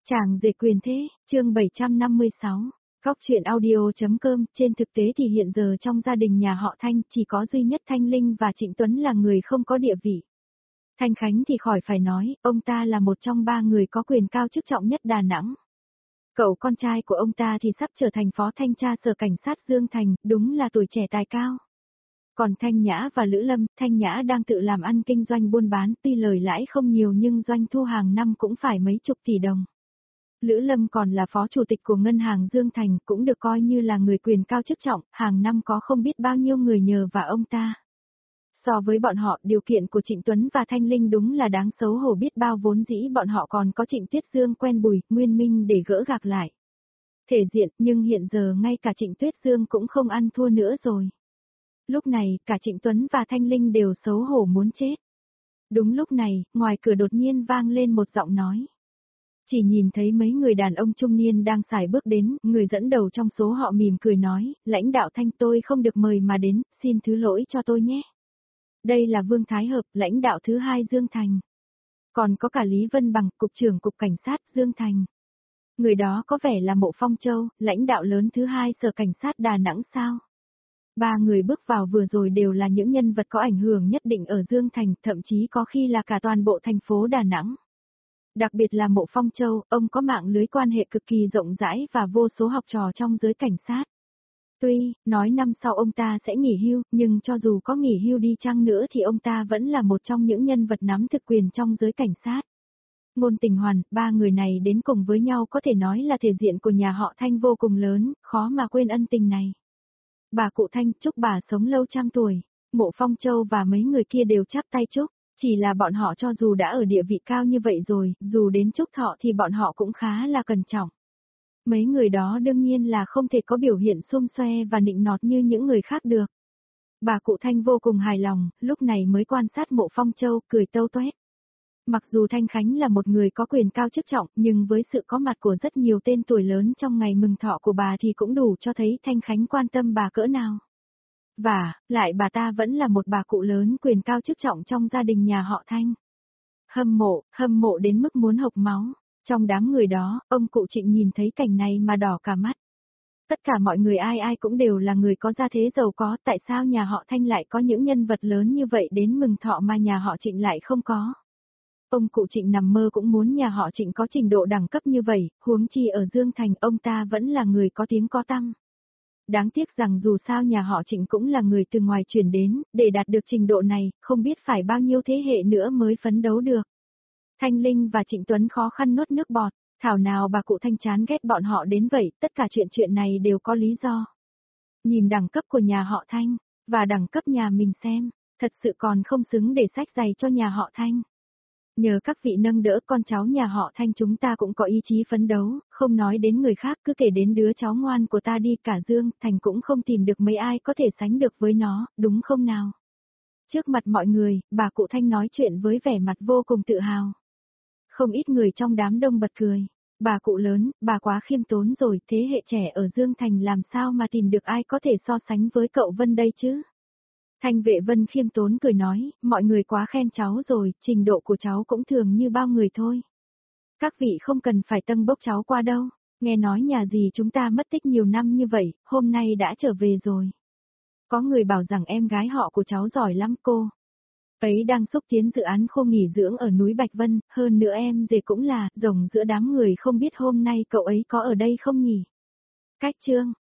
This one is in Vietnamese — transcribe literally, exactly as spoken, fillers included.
Chàng rể quyền thế, chương bảy trăm năm mươi sáu. Góc truyện audio.com. Trên thực tế thì hiện giờ trong gia đình nhà họ Thanh chỉ có duy nhất Thanh Linh và Trịnh Tuấn là người không có địa vị. Thanh Khánh thì khỏi phải nói, ông ta là một trong ba người có quyền cao chức trọng nhất Đà Nẵng. Cậu con trai của ông ta thì sắp trở thành phó thanh tra sở cảnh sát Dương Thành, đúng là tuổi trẻ tài cao. Còn Thanh Nhã và Lữ Lâm, Thanh Nhã đang tự làm ăn kinh doanh buôn bán, tuy lời lãi không nhiều nhưng doanh thu hàng năm cũng phải mấy chục tỷ đồng. Lữ Lâm còn là phó chủ tịch của ngân hàng Dương Thành, cũng được coi như là người quyền cao chức trọng, hàng năm có không biết bao nhiêu người nhờ vào ông ta. So với bọn họ, điều kiện của Trịnh Tuấn và Thanh Linh đúng là đáng xấu hổ biết bao, vốn dĩ bọn họ còn có Trịnh Tuyết Dương quen Bùi, Nguyên Minh để gỡ gạc lại. Thể diện, nhưng hiện giờ ngay cả Trịnh Tuyết Dương cũng không ăn thua nữa rồi. Lúc này, cả Trịnh Tuấn và Thanh Linh đều xấu hổ muốn chết. Đúng lúc này, ngoài cửa đột nhiên vang lên một giọng nói. Chỉ nhìn thấy mấy người đàn ông trung niên đang xài bước đến, người dẫn đầu trong số họ mỉm cười nói, lãnh đạo Thanh tôi không được mời mà đến, xin thứ lỗi cho tôi nhé. Đây là Vương Thái Hợp, lãnh đạo thứ hai Dương Thành. Còn có cả Lý Vân Bằng, cục trưởng cục cảnh sát Dương Thành. Người đó có vẻ là Mộ Phong Châu, lãnh đạo lớn thứ hai sở cảnh sát Đà Nẵng sao? Ba người bước vào vừa rồi đều là những nhân vật có ảnh hưởng nhất định ở Dương Thành, thậm chí có khi là cả toàn bộ thành phố Đà Nẵng. Đặc biệt là Mộ Phong Châu, ông có mạng lưới quan hệ cực kỳ rộng rãi và vô số học trò trong giới cảnh sát. Tuy, nói năm sau ông ta sẽ nghỉ hưu, nhưng cho dù có nghỉ hưu đi chăng nữa thì ông ta vẫn là một trong những nhân vật nắm thực quyền trong giới cảnh sát. Ngôn Tình Hoàn, ba người này đến cùng với nhau có thể nói là thể diện của nhà họ Thanh vô cùng lớn, khó mà quên ân tình này. Bà cụ Thanh, chúc bà sống lâu trăm tuổi. Mộ Phong Châu và mấy người kia đều chắp tay chúc. Chỉ là bọn họ cho dù đã ở địa vị cao như vậy rồi, dù đến chúc thọ thì bọn họ cũng khá là cẩn trọng. Mấy người đó đương nhiên là không thể có biểu hiện xum xoe và nịnh nọt như những người khác được. Bà cụ Thanh vô cùng hài lòng, lúc này mới quan sát Mộ Phong Châu, cười tâu toét. Mặc dù Thanh Khánh là một người có quyền cao chức trọng, nhưng với sự có mặt của rất nhiều tên tuổi lớn trong ngày mừng thọ của bà thì cũng đủ cho thấy Thanh Khánh quan tâm bà cỡ nào. Và, lại bà ta vẫn là một bà cụ lớn quyền cao chức trọng trong gia đình nhà họ Thanh. Hâm mộ, hâm mộ đến mức muốn hộc máu. Trong đám người đó, ông cụ Trịnh nhìn thấy cảnh này mà đỏ cả mắt. Tất cả mọi người ai ai cũng đều là người có gia thế giàu có, tại sao nhà họ Thanh lại có những nhân vật lớn như vậy đến mừng thọ mà nhà họ Trịnh lại không có. Ông cụ Trịnh nằm mơ cũng muốn nhà họ Trịnh có trình độ đẳng cấp như vậy, huống chi ở Dương Thành ông ta vẫn là người có tiếng có tăm. Đáng tiếc rằng dù sao nhà họ Trịnh cũng là người từ ngoài chuyển đến, để đạt được trình độ này, không biết phải bao nhiêu thế hệ nữa mới phấn đấu được. Thanh Linh và Trịnh Tuấn khó khăn nuốt nước bọt, thảo nào bà cụ Thanh chán ghét bọn họ đến vậy, tất cả chuyện chuyện này đều có lý do. Nhìn đẳng cấp của nhà họ Thanh, và đẳng cấp nhà mình xem, thật sự còn không xứng để sách giày cho nhà họ Thanh. Nhờ các vị nâng đỡ con cháu nhà họ Thanh chúng ta cũng có ý chí phấn đấu, không nói đến người khác cứ kể đến đứa cháu ngoan của ta đi cả Dương Thành cũng không tìm được mấy ai có thể sánh được với nó, đúng không nào? Trước mặt mọi người, bà cụ Thanh nói chuyện với vẻ mặt vô cùng tự hào. Không ít người trong đám đông bật cười. Bà cụ lớn, bà quá khiêm tốn rồi, thế hệ trẻ ở Dương Thành làm sao mà tìm được ai có thể so sánh với cậu Vân đây chứ? Thanh Vệ Vân khiêm tốn cười nói, mọi người quá khen cháu rồi, trình độ của cháu cũng thường như bao người thôi. Các vị không cần phải tâng bốc cháu qua đâu, nghe nói nhà dì chúng ta mất tích nhiều năm như vậy, hôm nay đã trở về rồi. Có người bảo rằng em gái họ của cháu giỏi lắm cô. Ấy đang xúc tiến dự án khu nghỉ dưỡng ở núi Bạch Vân, hơn nữa em dì cũng là, rồng giữa đám người không biết hôm nay cậu ấy có ở đây không nhỉ? Cách chương.